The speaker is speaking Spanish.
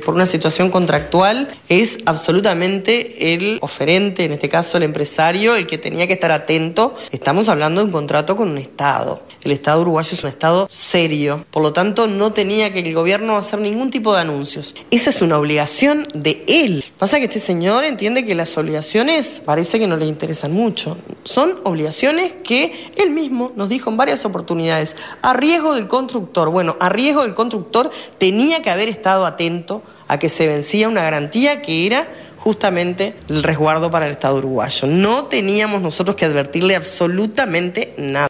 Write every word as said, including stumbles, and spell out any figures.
por una situación contractual, es absolutamente el oferente, en este caso el empresario, el que tenía que estar atento. Estamos hablando de un contrato con un Estado. El Estado uruguayo es un Estado serio, por lo tanto no tenía que el gobierno hacer ningún tipo de anuncios. Esa es una obligación de él. Pasa que este señor entiende que las obligaciones parece que no le interesan mucho. Son obligaciones que él mismo nos dijo en varias oportunidades, a riesgo del constructor. Bueno, a riesgo del constructor tenía que haber estado atento a que se vencía una garantía que era justamente el resguardo para el Estado uruguayo. No teníamos nosotros que advertirle absolutamente nada.